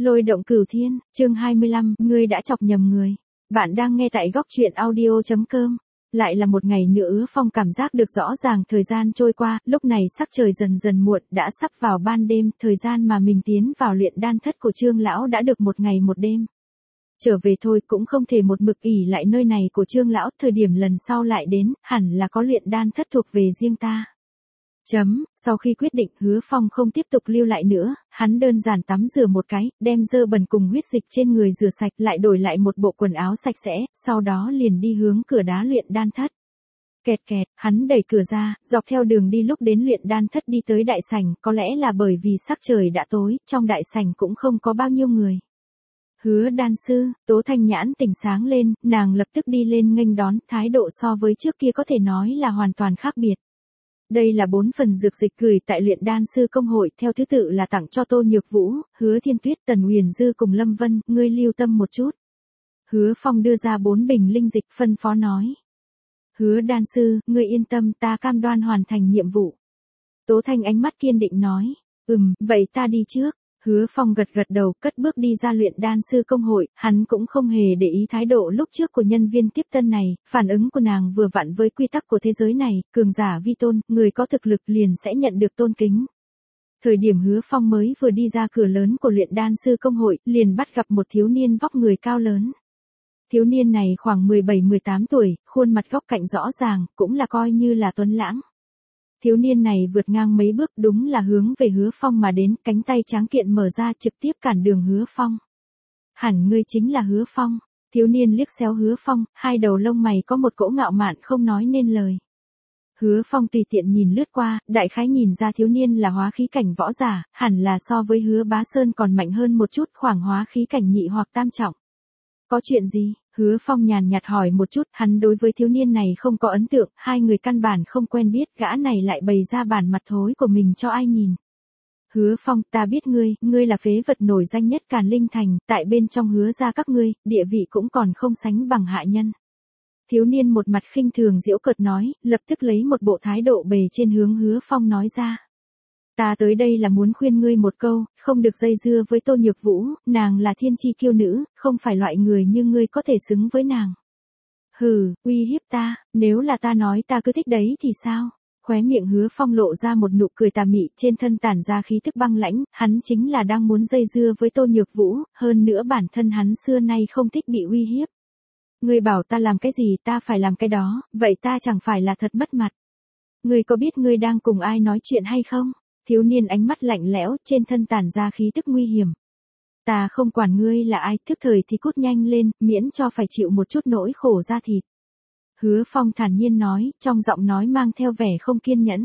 Lôi động cửu thiên, chương 25, ngươi đã chọc nhầm người. Bạn đang nghe tại góc truyện audio.com. Lại là một ngày nữa Hứa Phong cảm giác được rõ ràng thời gian trôi qua, lúc này sắc trời dần dần muộn, đã sắp vào ban đêm, thời gian mà mình tiến vào luyện đan thất của Trương lão đã được một ngày một đêm. Trở về thôi cũng không thể một mực ỷ lại nơi này của Trương lão, thời điểm lần sau lại đến, hẳn là có luyện đan thất thuộc về riêng ta. Sau khi quyết định Hứa Phong không tiếp tục lưu lại nữa, hắn đơn giản tắm rửa một cái, đem dơ bẩn cùng huyết dịch trên người rửa sạch lại đổi lại một bộ quần áo sạch sẽ, sau đó liền đi hướng cửa đá luyện đan thất. Kẹt kẹt, hắn đẩy cửa ra, dọc theo đường đi lúc đến luyện đan thất đi tới đại sảnh, có lẽ là bởi vì sắc trời đã tối, trong đại sảnh cũng không có bao nhiêu người. Hứa đan sư, Tố Thanh Nhãn tỉnh sáng lên, nàng lập tức đi lên nghênh đón, thái độ so với trước kia có thể nói là hoàn toàn khác biệt. Đây là 4 phần dược dịch gửi tại luyện đan sư công hội, theo thứ tự là tặng cho Tô Nhược Vũ, Hứa Thiên Tuyết, Tần Huyền Dư cùng Lâm Vân, ngươi lưu tâm một chút. Hứa Phong đưa ra 4 bình linh dịch phân phó nói. Hứa đan sư, ngươi yên tâm, ta cam đoan hoàn thành nhiệm vụ. Tố Thanh ánh mắt kiên định nói, vậy ta đi trước. Hứa Phong gật gật đầu, cất bước đi ra luyện đan sư công hội, hắn cũng không hề để ý thái độ lúc trước của nhân viên tiếp tân này, phản ứng của nàng vừa vặn với quy tắc của thế giới này, cường giả vi tôn, người có thực lực liền sẽ nhận được tôn kính. Thời điểm Hứa Phong mới vừa đi ra cửa lớn của luyện đan sư công hội, liền bắt gặp một thiếu niên vóc người cao lớn. Thiếu niên này khoảng 17-18 tuổi, khuôn mặt góc cạnh rõ ràng, cũng là coi như là tuấn lãng. Thiếu niên này vượt ngang mấy bước đúng là hướng về Hứa Phong mà đến, cánh tay tráng kiện mở ra trực tiếp cản đường Hứa Phong. Hẳn ngươi chính là Hứa Phong. Thiếu niên liếc xéo Hứa Phong, hai đầu lông mày có một cỗ ngạo mạn không nói nên lời. Hứa Phong tùy tiện nhìn lướt qua, đại khái nhìn ra thiếu niên là hóa khí cảnh võ giả, hẳn là so với Hứa Bá Sơn còn mạnh hơn một chút, khoảng hóa khí cảnh nhị hoặc tam trọng. Có chuyện gì? Hứa Phong nhàn nhạt hỏi một chút, hắn đối với thiếu niên này không có ấn tượng, hai người căn bản không quen biết, gã này lại bày ra bản mặt thối của mình cho ai nhìn. Hứa Phong, ta biết ngươi là phế vật nổi danh nhất Càn Linh Thành, tại bên trong Hứa gia các ngươi, địa vị cũng còn không sánh bằng hạ nhân. Thiếu niên một mặt khinh thường giễu cợt nói, lập tức lấy một bộ thái độ bề trên hướng Hứa Phong nói ra. Ta tới đây là muốn khuyên ngươi một câu, không được dây dưa với Tô Nhược Vũ, nàng là thiên chi kiêu nữ, không phải loại người như ngươi có thể xứng với nàng. Hừ, uy hiếp ta, nếu là ta nói ta cứ thích đấy thì sao? Khóe miệng Hứa Phong lộ ra một nụ cười tà mị, trên thân tản ra khí tức băng lãnh, hắn chính là đang muốn dây dưa với Tô Nhược Vũ, hơn nữa bản thân hắn xưa nay không thích bị uy hiếp. Ngươi bảo ta làm cái gì ta phải làm cái đó, vậy ta chẳng phải là thật mất mặt. Ngươi có biết ngươi đang cùng ai nói chuyện hay không? Thiếu niên ánh mắt lạnh lẽo, trên thân tản ra khí tức nguy hiểm. Ta không quản ngươi là ai, thức thời thì cút nhanh lên, miễn cho phải chịu một chút nỗi khổ da thịt. Hứa Phong thản nhiên nói, trong giọng nói mang theo vẻ không kiên nhẫn.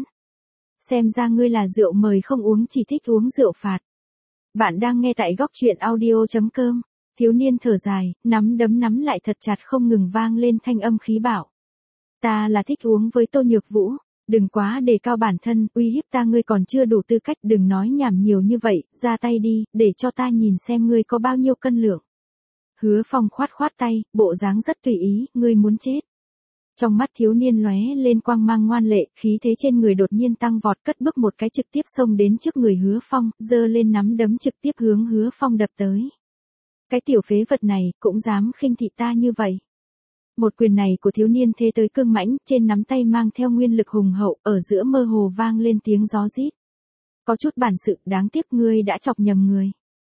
Xem ra ngươi là rượu mời không uống, chỉ thích uống rượu phạt. Bạn đang nghe tại góc truyện audio.com. Thiếu niên thở dài, nắm đấm nắm lại thật chặt không ngừng vang lên thanh âm khí bạo. Ta là thích uống với Tô Nhược Vũ. Đừng quá đề cao bản thân, uy hiếp ta, ngươi còn chưa đủ tư cách, đừng nói nhảm nhiều như vậy, ra tay đi, để cho ta nhìn xem ngươi có bao nhiêu cân lượng. Hứa Phong khoát khoát tay, bộ dáng rất tùy ý, ngươi muốn chết. Trong mắt thiếu niên lóe lên quang mang ngoan lệ, khí thế trên người đột nhiên tăng vọt, cất bước một cái trực tiếp xông đến trước người Hứa Phong, giơ lên nắm đấm trực tiếp hướng Hứa Phong đập tới. Cái tiểu phế vật này, cũng dám khinh thị ta như vậy. Một quyền này của thiếu niên thế tới cương mãnh, trên nắm tay mang theo nguyên lực hùng hậu, ở giữa mơ hồ vang lên tiếng gió rít. Có chút bản sự, đáng tiếc ngươi đã chọc nhầm người.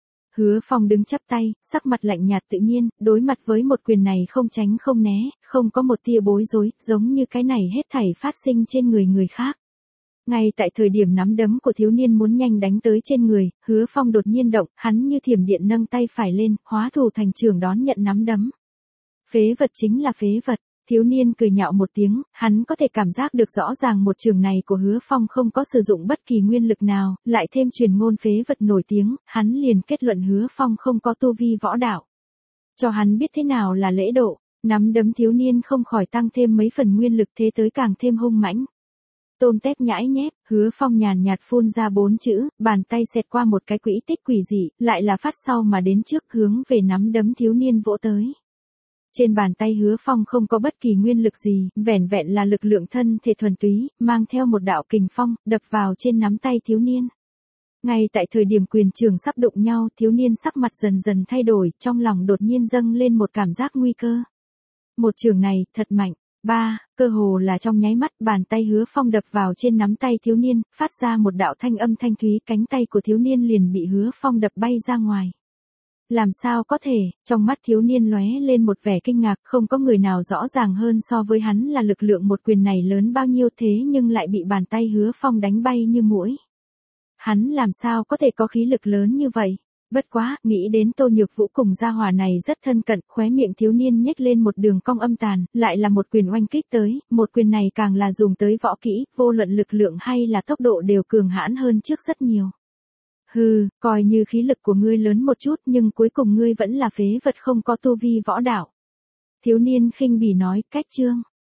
Hứa Phong đứng chắp tay, sắc mặt lạnh nhạt tự nhiên, đối mặt với một quyền này không tránh không né, không có một tia bối rối, giống như cái này hết thảy phát sinh trên người khác. Ngay tại thời điểm nắm đấm của thiếu niên muốn nhanh đánh tới trên người, Hứa Phong đột nhiên động, hắn như thiểm điện nâng tay phải lên, hóa thủ thành trưởng đón nhận nắm đấm. Phế vật chính là phế vật, thiếu niên cười nhạo một tiếng, hắn có thể cảm giác được rõ ràng một trường này của Hứa Phong không có sử dụng bất kỳ nguyên lực nào, lại thêm truyền ngôn phế vật nổi tiếng, hắn liền kết luận Hứa Phong không có tu vi võ đạo. Cho hắn biết thế nào là lễ độ, nắm đấm thiếu niên không khỏi tăng thêm mấy phần nguyên lực thế tới càng thêm hung mãnh. Tôm tép nhãi nhép, Hứa Phong nhàn nhạt phun ra 4 chữ, bàn tay xẹt qua một cái quỹ tích quỷ dị, lại là phát sau mà đến trước hướng về nắm đấm thiếu niên vỗ tới. Trên bàn tay Hứa Phong không có bất kỳ nguyên lực gì, vẻn vẹn là lực lượng thân thể thuần túy, mang theo một đạo kình phong, đập vào trên nắm tay thiếu niên. Ngay tại thời điểm quyền trường sắp đụng nhau, thiếu niên sắc mặt dần dần thay đổi, trong lòng đột nhiên dâng lên một cảm giác nguy cơ. Một trường này, thật mạnh. Cơ hồ là trong nháy mắt, bàn tay Hứa Phong đập vào trên nắm tay thiếu niên, phát ra một đạo thanh âm thanh thúy, cánh tay của thiếu niên liền bị Hứa Phong đập bay ra ngoài. Làm sao có thể, trong mắt thiếu niên lóe lên một vẻ kinh ngạc, không có người nào rõ ràng hơn so với hắn là lực lượng một quyền này lớn bao nhiêu thế nhưng lại bị bàn tay Hứa Phong đánh bay như muỗi. Hắn làm sao có thể có khí lực lớn như vậy? Bất quá, nghĩ đến Tô Nhược Vũ cùng gia hỏa này rất thân cận, khóe miệng thiếu niên nhếch lên một đường cong âm tàn, lại là một quyền oanh kích tới, một quyền này càng là dùng tới võ kỹ, vô luận lực lượng hay là tốc độ đều cường hãn hơn trước rất nhiều. Hừ, coi như khí lực của ngươi lớn một chút nhưng cuối cùng ngươi vẫn là phế vật không có tu vi võ đạo. Thiếu niên khinh bỉ nói, cách chương.